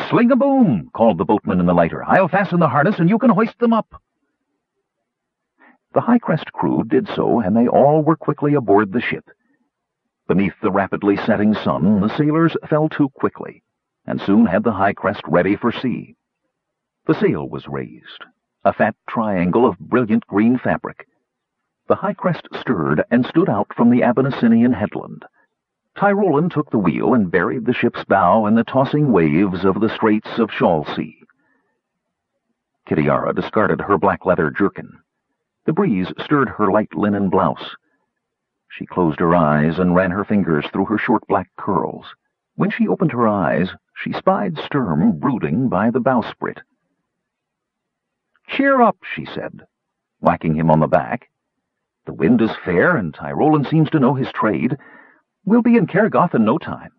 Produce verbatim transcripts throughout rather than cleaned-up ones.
"Sling-a-boom!" called the boatman in the lighter. "I'll fasten the harness and you can hoist them up." The Highcrest crew did so, and they all were quickly aboard the ship. Beneath the rapidly setting sun, the sailors fell to quickly, and soon had the Highcrest ready for sea. The sail was raised, a fat triangle of brilliant green fabric. The Highcrest stirred and stood out from the Abyssinian headland. Tyrolan took the wheel and buried the ship's bow in the tossing waves of the Straits of Schalsea. Kitiara discarded her black leather jerkin. The breeze stirred her light linen blouse. She closed her eyes and ran her fingers through her short black curls. When she opened her eyes, she spied Sturm brooding by the bowsprit. "Cheer up," she said, whacking him on the back. "The wind is fair, and Tyrolan seems to know his trade. We'll be in Cairgoth in no time."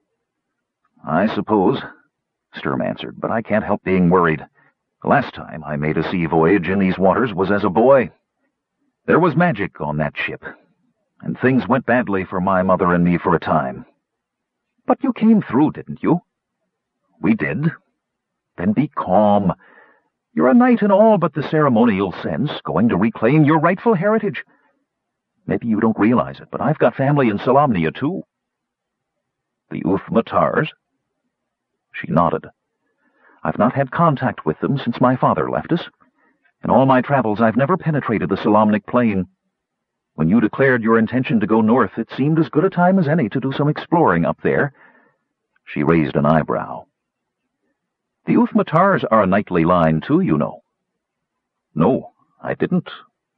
"I suppose," Sturm answered, "but I can't help being worried. The last time I made a sea voyage in these waters was as a boy. There was magic on that ship, and things went badly for my mother and me for a time." "But you came through, didn't you?" "We did." "Then be calm. You're a knight in all but the ceremonial sense, going to reclaim your rightful heritage. Maybe you don't realize it, but I've got family in Solamnia, too." "The Uthmatars?" She nodded. "I've not had contact with them since my father left us. In all my travels, I've never penetrated the Solamnic plain. When you declared your intention to go north, it seemed as good a time as any to do some exploring up there." She raised an eyebrow. "The Uthmatars are a knightly line, too, you know." "No, I didn't."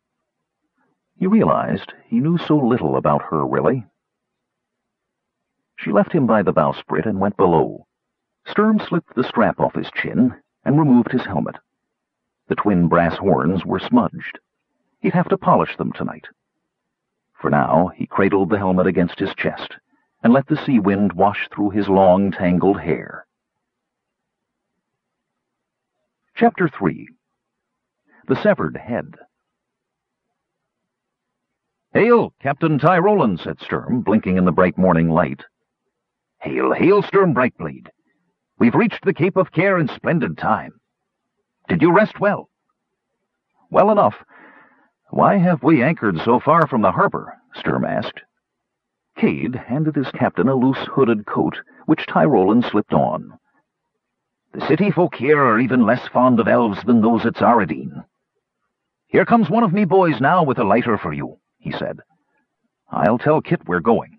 He realized he knew so little about her, really. She left him by the bowsprit and went below. Sturm slipped the strap off his chin and removed his helmet. The twin brass horns were smudged. He'd have to polish them tonight. For now, he cradled the helmet against his chest and let the sea wind wash through his long, tangled hair. Chapter three. The Severed Head. "Hail, Captain Tyrolan," said Sturm, blinking in the bright morning light. "Hail, hail, Sturm Brightblade. We've reached the Cape of Care in splendid time. Did you rest well?" "Well enough. Why have we anchored so far from the harbor?" Sturm asked. Cade handed his captain a loose hooded coat, which Tyrolan slipped on. "The city folk here are even less fond of elves than those at Zaradine. Here comes one of me boys now with a lighter for you," he said. "I'll tell Kit we're going."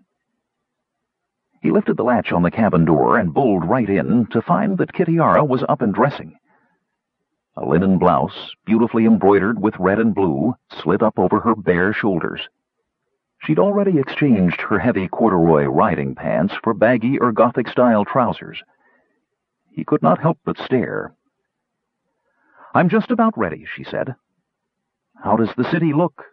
He lifted the latch on the cabin door and bowled right in to find that Kitiara was up and dressing. A linen blouse, beautifully embroidered with red and blue, slid up over her bare shoulders. She'd already exchanged her heavy corduroy riding pants for baggy or Gothic-style trousers. He could not help but stare. "I'm just about ready," she said. "How does the city look?"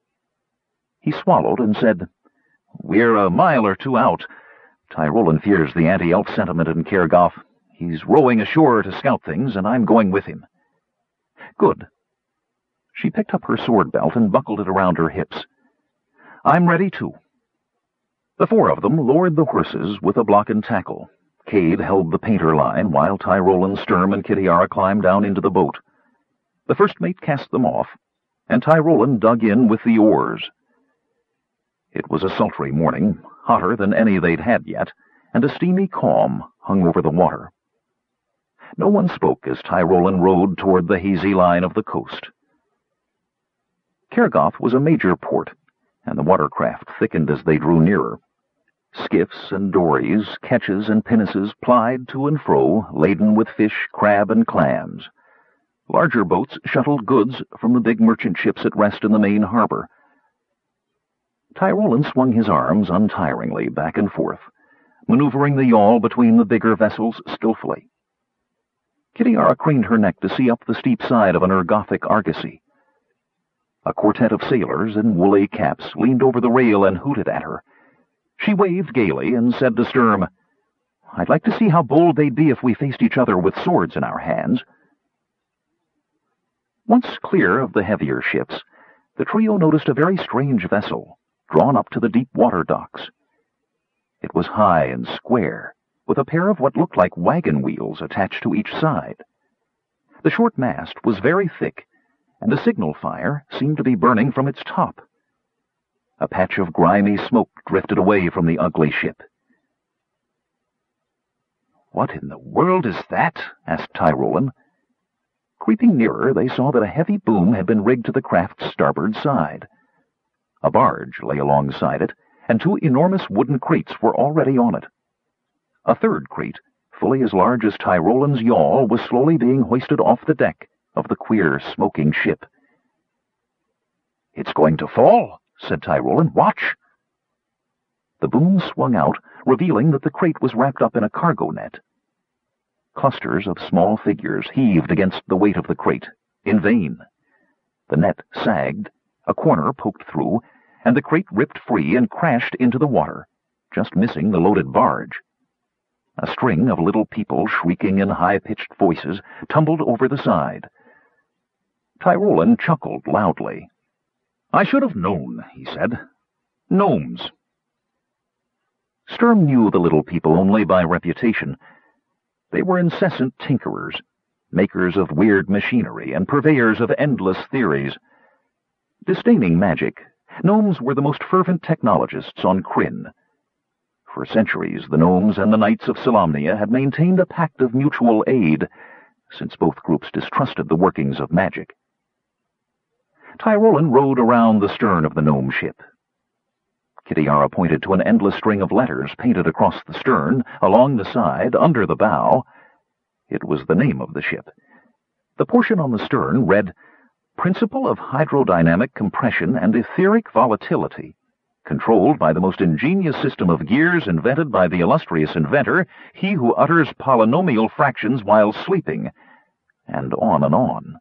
He swallowed and said, "We're a mile or two out. Tyrolan fears the anti-elf sentiment in Cairgoth. He's rowing ashore to scout things, and I'm going with him." "Good." She picked up her sword belt and buckled it around her hips. "I'm ready, too." The four of them lowered the horses with a block and tackle. Cade held the painter line, while Tyrolan, Sturm, and Kitiara climbed down into the boat. The first mate cast them off, and Tyrolan dug in with the oars. It was a sultry morning, hotter than any they'd had yet, and a steamy calm hung over the water. No one spoke as Tyrolan rowed toward the hazy line of the coast. Cairgoth was a major port, and the watercraft thickened as they drew nearer. Skiffs and dories, ketches and pinnaces plied to and fro, laden with fish, crab, and clams. Larger boats shuttled goods from the big merchant ships at rest in the main harbor. Tyrolan swung his arms untiringly back and forth, maneuvering the yawl between the bigger vessels skillfully. Kitiara craned her neck to see up the steep side of an Urgothic argosy. A quartet of sailors in woolly caps leaned over the rail and hooted at her. She waved gaily and said to Sturm, "I'd like to see how bold they'd be if we faced each other with swords in our hands." Once clear of the heavier ships, the trio noticed a very strange vessel, drawn up to the deep water docks. It was high and square, with a pair of what looked like wagon wheels attached to each side. The short mast was very thick, and a signal fire seemed to be burning from its top. A patch of grimy smoke drifted away from the ugly ship. "What in the world is that?" asked Tyrolan. Creeping nearer, they saw that a heavy boom had been rigged to the craft's starboard side. A barge lay alongside it, and two enormous wooden crates were already on it. A third crate, fully as large as Tyrolan's yawl, was slowly being hoisted off the deck of the queer, smoking ship. "It's going to fall," said Tyrolan. "Watch!" The boom swung out, revealing that the crate was wrapped up in a cargo net. Clusters of small figures heaved against the weight of the crate, in vain. The net sagged, a corner poked through, and the crate ripped free and crashed into the water, just missing the loaded barge. A string of little people, shrieking in high-pitched voices, tumbled over the side. Tyrolan chuckled loudly. "I should have known," he said. "Gnomes." Sturm knew the little people only by reputation. They were incessant tinkerers, makers of weird machinery, and purveyors of endless theories. Disdaining magic, gnomes were the most fervent technologists on Krynn. For centuries, the gnomes and the knights of Solamnia had maintained a pact of mutual aid, since both groups distrusted the workings of magic. Tyrolan rowed around the stern of the gnome ship. Kitiara pointed to an endless string of letters painted across the stern, along the side, under the bow. It was the name of the ship. The portion on the stern read, "Principle of hydrodynamic compression and etheric volatility, controlled by the most ingenious system of gears invented by the illustrious inventor, he who utters polynomial fractions while sleeping," and on and on.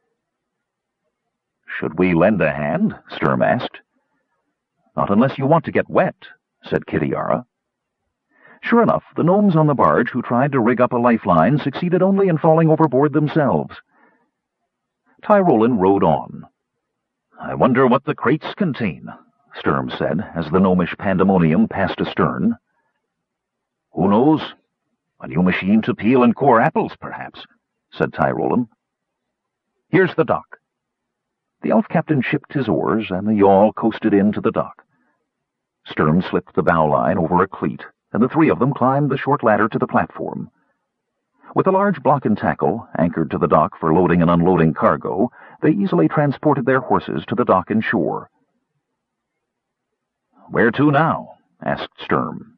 "Should we lend a hand?" Sturm asked. "Not unless you want to get wet," said Kitiara. Sure enough, the gnomes on the barge who tried to rig up a lifeline succeeded only in falling overboard themselves. Tyrolan rowed on. "I wonder what the crates contain," Sturm said, as the gnomish pandemonium passed astern. "Who knows? A new machine to peel and core apples, perhaps," said Tyrolan. "Here's the dock." The elf captain shipped his oars, and the yawl coasted in to the dock. Sturm slipped the bowline over a cleat, and the three of them climbed the short ladder to the platform. With a large block and tackle, anchored to the dock for loading and unloading cargo, they easily transported their horses to the dock and shore. "Where to now?" asked Sturm.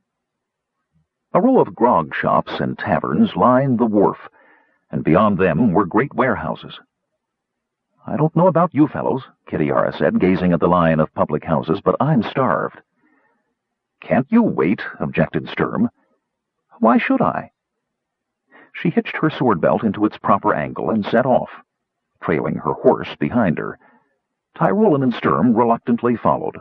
A row of grog shops and taverns lined the wharf, and beyond them were great warehouses. "I don't know about you fellows," Kitiara said, gazing at the line of public houses, "but I'm starved." "Can't you wait?" objected Sturm. "Why should I?" She hitched her sword belt into its proper angle and set off, trailing her horse behind her. Tyrolan and Sturm reluctantly followed.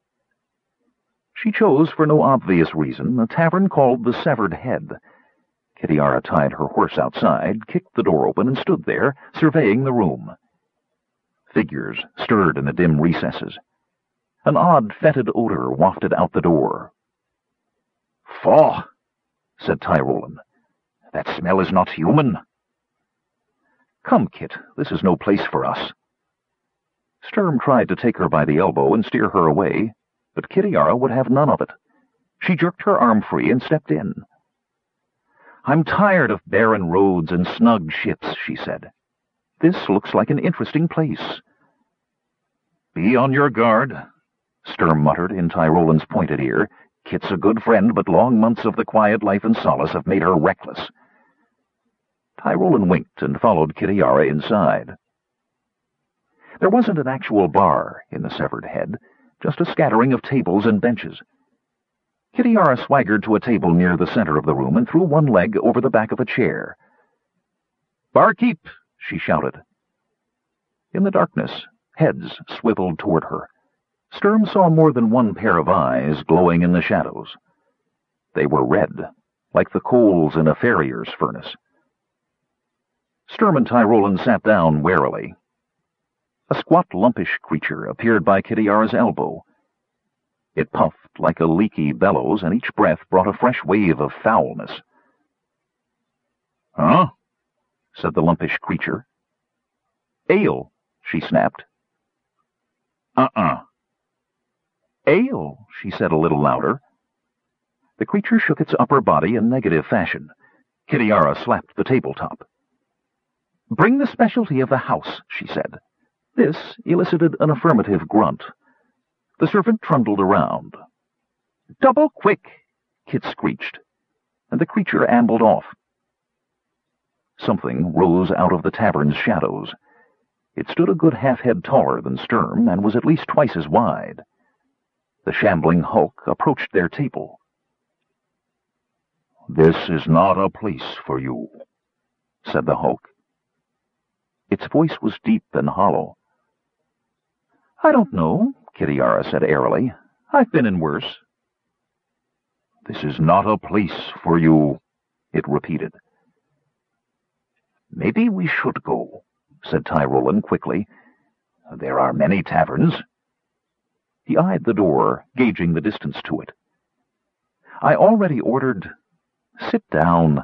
She chose, for no obvious reason, a tavern called the Severed Head. Kitiara tied her horse outside, kicked the door open, and stood there, surveying the room. Figures stirred in the dim recesses. An odd, fetid odor wafted out the door. "Faugh!" said Tyrolan. "That smell is not human." "Come, Kit, this is no place for us." Sturm tried to take her by the elbow and steer her away, but Kitiara would have none of it. She jerked her arm free and stepped in. "I'm tired of barren roads and snug ships," she said. "This looks like an interesting place." "Be on your guard," Sturm muttered in Tyrolan's pointed ear. "Kit's a good friend, but long months of the quiet life and solace have made her reckless." Tyrolan winked and followed Kitiara inside. There wasn't an actual bar in the Severed Head, just a scattering of tables and benches. Kitiara swaggered to a table near the center of the room and threw one leg over the back of a chair. "Barkeep!" she shouted. In the darkness, heads swiveled toward her. Sturm saw more than one pair of eyes glowing in the shadows. They were red, like the coals in a farrier's furnace. Sturm and Tyrolan sat down warily. A squat, lumpish creature appeared by Kitiara's elbow. It puffed like a leaky bellows, and each breath brought a fresh wave of foulness. Huh? Said the lumpish creature. Ale, she snapped. Uh-uh. Ale, she said a little louder. The creature shook its upper body in negative fashion. Kitiara slapped the tabletop. Bring the specialty of the house, she said. This elicited an affirmative grunt. The servant trundled around. Double quick, Kit screeched, and the creature ambled off. Something rose out of the tavern's shadows. It stood a good half-head taller than Sturm and was at least twice as wide. The shambling hulk approached their table. This is not a place for you, said the hulk. Its voice was deep and hollow. I don't know, Kitiara said airily. I've been in worse. This is not a place for you, it repeated. Maybe we should go, said Tyrolan quickly. There are many taverns. He eyed the door, gauging the distance to it. I already ordered... Sit down.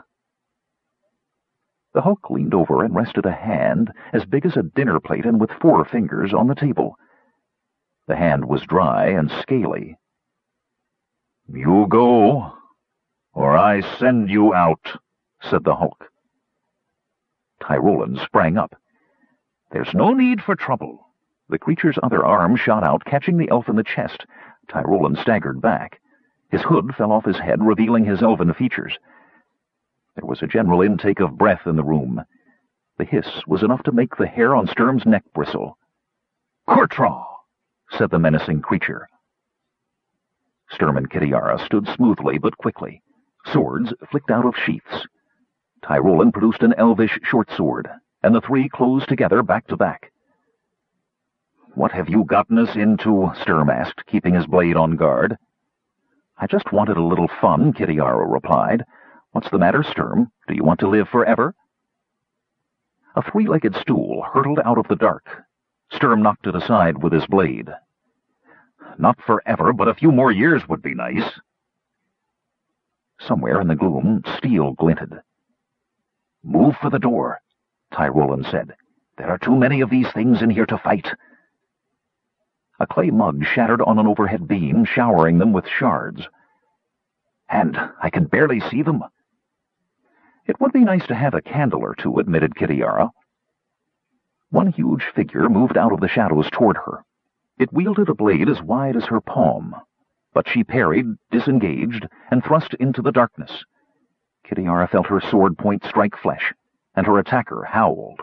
The hulk leaned over and rested a hand as big as a dinner plate and with four fingers on the table. The hand was dry and scaly. You go, or I send you out, said the hulk. Tyrolan sprang up. There's no need for trouble. The creature's other arm shot out, catching the elf in the chest. Tyrolan staggered back. His hood fell off his head, revealing his elven features. There was a general intake of breath in the room. The hiss was enough to make the hair on Sturm's neck bristle. Courtraw, said the menacing creature. Sturm and Kitiara stood smoothly but quickly. Swords flicked out of sheaths. Tyrolan produced an elvish short sword, and the three closed together back to back. What have you gotten us into? Sturm asked, keeping his blade on guard. I just wanted a little fun, Kitiara replied. What's the matter, Sturm? Do you want to live forever? A three-legged stool hurtled out of the dark. Sturm knocked it aside with his blade. Not forever, but a few more years would be nice. Somewhere in the gloom, steel glinted. Move for the door, Tyrolan said. There are too many of these things in here to fight. A clay mug shattered on an overhead beam, showering them with shards. And I can barely see them. It would be nice to have a candle or two, admitted Kitiara. One huge figure moved out of the shadows toward her. It wielded a blade as wide as her palm, but she parried, disengaged, and thrust into the darkness. Kitiara felt her sword point strike flesh, and her attacker howled.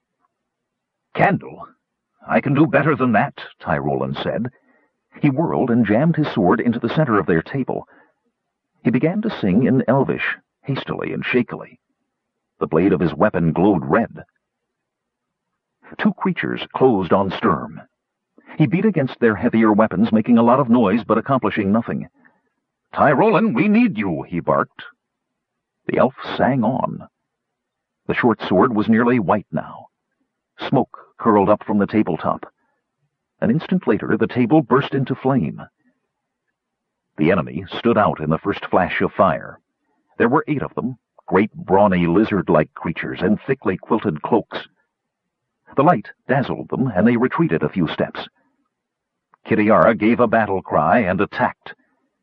Candle? I can do better than that, Tyrolan said. He whirled and jammed his sword into the center of their table. He began to sing in Elvish, hastily and shakily. The blade of his weapon glowed red. Two creatures closed on Sturm. He beat against their heavier weapons, making a lot of noise but accomplishing nothing. Tyrolan, we need you, he barked. The elf sang on. The short sword was nearly white now. Smoke curled up from the tabletop. An instant later, the table burst into flame. The enemy stood out in the first flash of fire. There were eight of them, great brawny lizard-like creatures in thickly quilted cloaks. The light dazzled them, and they retreated a few steps. Kitiara gave a battle cry and attacked.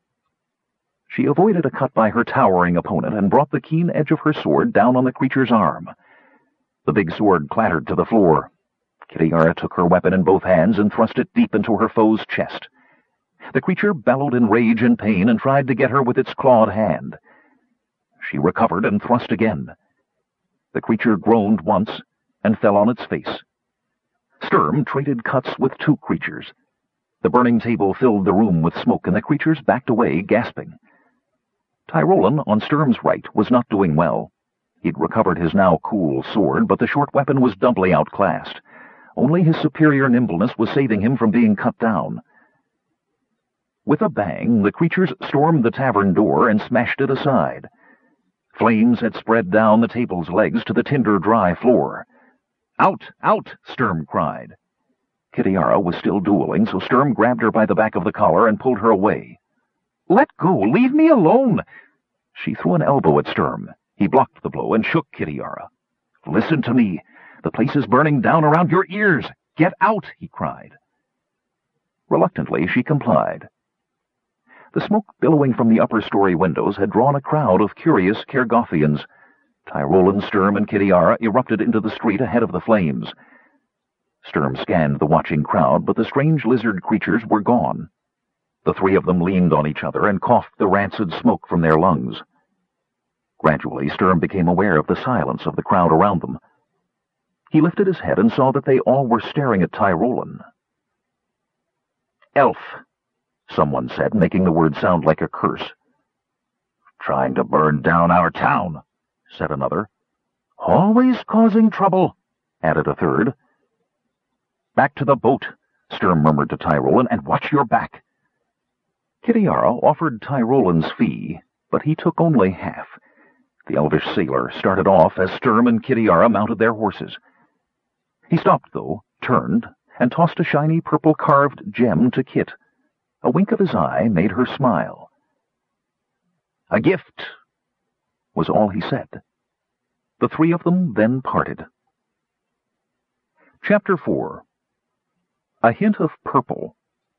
She avoided a cut by her towering opponent and brought the keen edge of her sword down on the creature's arm. The big sword clattered to the floor. Kitiara took her weapon in both hands and thrust it deep into her foe's chest. The creature bellowed in rage and pain and tried to get her with its clawed hand. She recovered and thrust again. The creature groaned once and fell on its face. Sturm traded cuts with two creatures. The burning table filled the room with smoke, and the creatures backed away, gasping. Tyrolan, on Sturm's right, was not doing well. He'd recovered his now cool sword, but the short weapon was doubly outclassed. Only his superior nimbleness was saving him from being cut down. With a bang, the creatures stormed the tavern door and smashed it aside. Flames had spread down the table's legs to the tinder-dry floor. Out! Out! Sturm cried. Kitiara was still dueling, so Sturm grabbed her by the back of the collar and pulled her away. Let go! Leave me alone! She threw an elbow at Sturm. He blocked the blow and shook Kitiara. "Listen to me. The place is burning down around your ears. Get out," he cried. Reluctantly, she complied. The smoke billowing from the upper-story windows had drawn a crowd of curious Cairgothians. Tyrolan, Sturm, and Kitiara erupted into the street ahead of the flames. Sturm scanned the watching crowd, but the strange lizard creatures were gone. The three of them leaned on each other and coughed the rancid smoke from their lungs. Gradually, Sturm became aware of the silence of the crowd around them. He lifted his head and saw that they all were staring at Tyrolan. "Elf," someone said, making the word sound like a curse. "Trying to burn down our town," said another. "Always causing trouble," added a third. "Back to the boat," Sturm murmured to Tyrolan, "and watch your back." Kitiara offered Tyrolan's fee, but he took only half. The elvish sailor started off as Sturm and Kitiara mounted their horses. He stopped, though, turned, and tossed a shiny purple-carved gem to Kit. A wink of his eye made her smile. "A gift," was all he said. The three of them then parted. Chapter four. A Hint of Purple.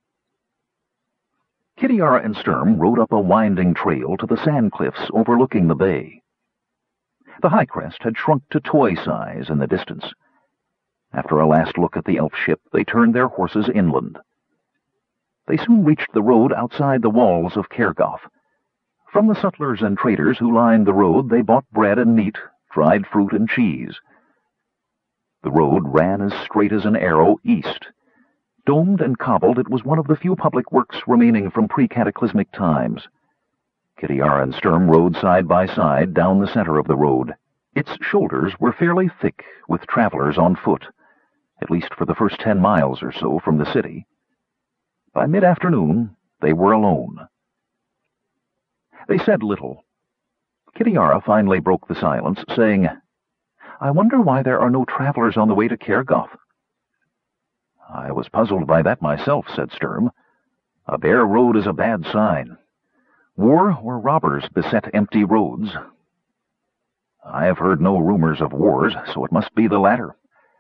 Kitiara and Sturm rode up a winding trail to the sand cliffs overlooking the bay. The high crest had shrunk to toy size in the distance. After a last look at the elf ship, they turned their horses inland. They soon reached the road outside the walls of Cairgoth. From the sutlers and traders who lined the road, they bought bread and meat, dried fruit and cheese. The road ran as straight as an arrow east. Domed and cobbled, it was one of the few public works remaining from pre-cataclysmic times. Kitiara and Sturm rode side by side down the center of the road. Its shoulders were fairly thick with travelers on foot, at least for the first ten miles or so from the city. By mid-afternoon, they were alone. They said little. Kitiara finally broke the silence, saying, "I wonder why there are no travelers on the way to Cairgoth." "I was puzzled by that myself," said Sturm. "A bare road is a bad sign. War or robbers beset empty roads. I have heard no rumors of wars, so it must be the latter."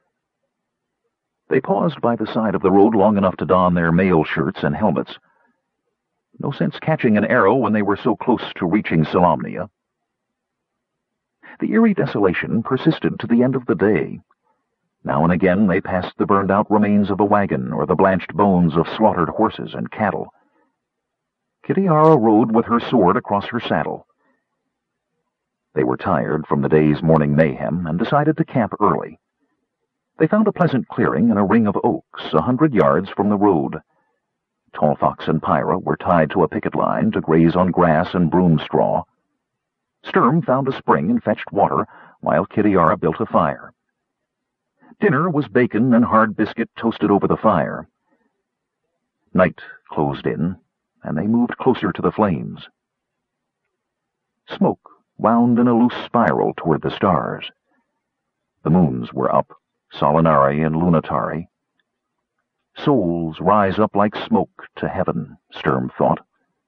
They paused by the side of the road long enough to don their mail shirts and helmets. No sense catching an arrow when they were so close to reaching Solamnia. The eerie desolation persisted to the end of the day. Now and again they passed the burned-out remains of a wagon or the blanched bones of slaughtered horses and cattle. Kitiara rode with her sword across her saddle. They were tired from the day's morning mayhem and decided to camp early. They found a pleasant clearing in a ring of oaks a hundred yards from the road. Tall Fox and Pyra were tied to a picket line to graze on grass and broom straw. Sturm found a spring and fetched water, while Kitiara built a fire. Dinner was bacon and hard biscuit toasted over the fire. Night closed in, and they moved closer to the flames. Smoke wound in a loose spiral toward the stars. The moons were up, Solinari and Lunatari. Souls rise up like smoke to heaven, Sturm thought.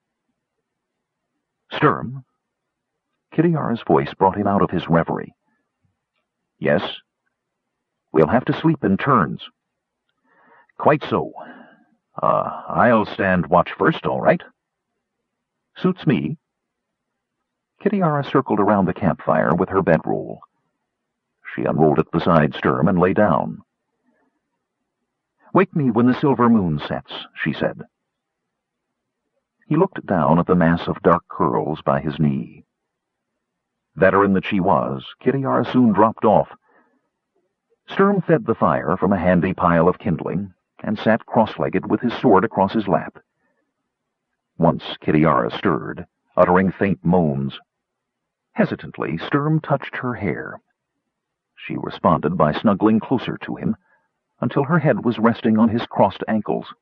"Sturm?" Kitiara's voice brought him out of his reverie. "Yes?" "We'll have to sleep in turns." "Quite so. Uh, I'll stand watch first, all right?" "Suits me." Kitiara circled around the campfire with her bedroll. She unrolled it beside Sturm and lay down. "Wake me when the silver moon sets," she said. He looked down at the mass of dark curls by his knee. Veteran that she was, Kitiara soon dropped off. Sturm fed the fire from a handy pile of kindling and sat cross-legged with his sword across his lap. Once Kitiara stirred, uttering faint moans. Hesitantly, Sturm touched her hair. She responded by snuggling closer to him, until her head was resting on his crossed ankles.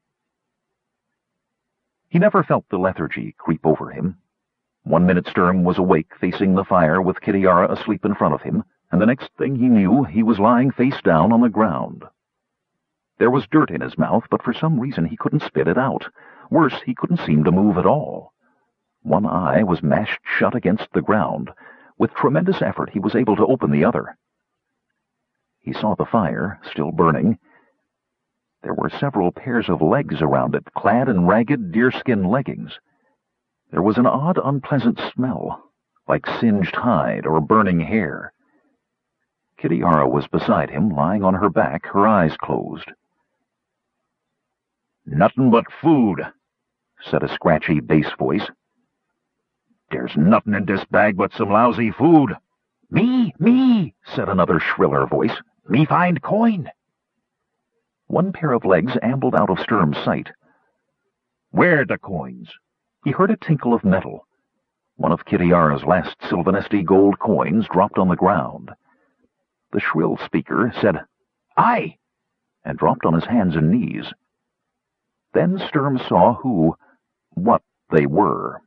He never felt the lethargy creep over him. One minute Sturm was awake, facing the fire with Kitiara asleep in front of him, and the next thing he knew, he was lying face down on the ground. There was dirt in his mouth, but for some reason he couldn't spit it out. Worse, he couldn't seem to move at all. One eye was mashed shut against the ground, With tremendous effort, he was able to open the other. He saw the fire, still burning. There were several pairs of legs around it, clad in ragged deerskin leggings. There was an odd, unpleasant smell, like singed hide or burning hair. Kitiara was beside him, lying on her back, her eyes closed. "Nothin' but food," said a scratchy bass voice. "There's nothin' in this bag but some lousy food." "Me, me," said another shriller voice. "Me find coin." One pair of legs ambled out of Sturm's sight. "Where the coins?" He heard a tinkle of metal. One of Kitiara's last Sylvanesti gold coins dropped on the ground. The shrill speaker said, "Aye," and dropped on his hands and knees. Then Sturm saw who, what they were.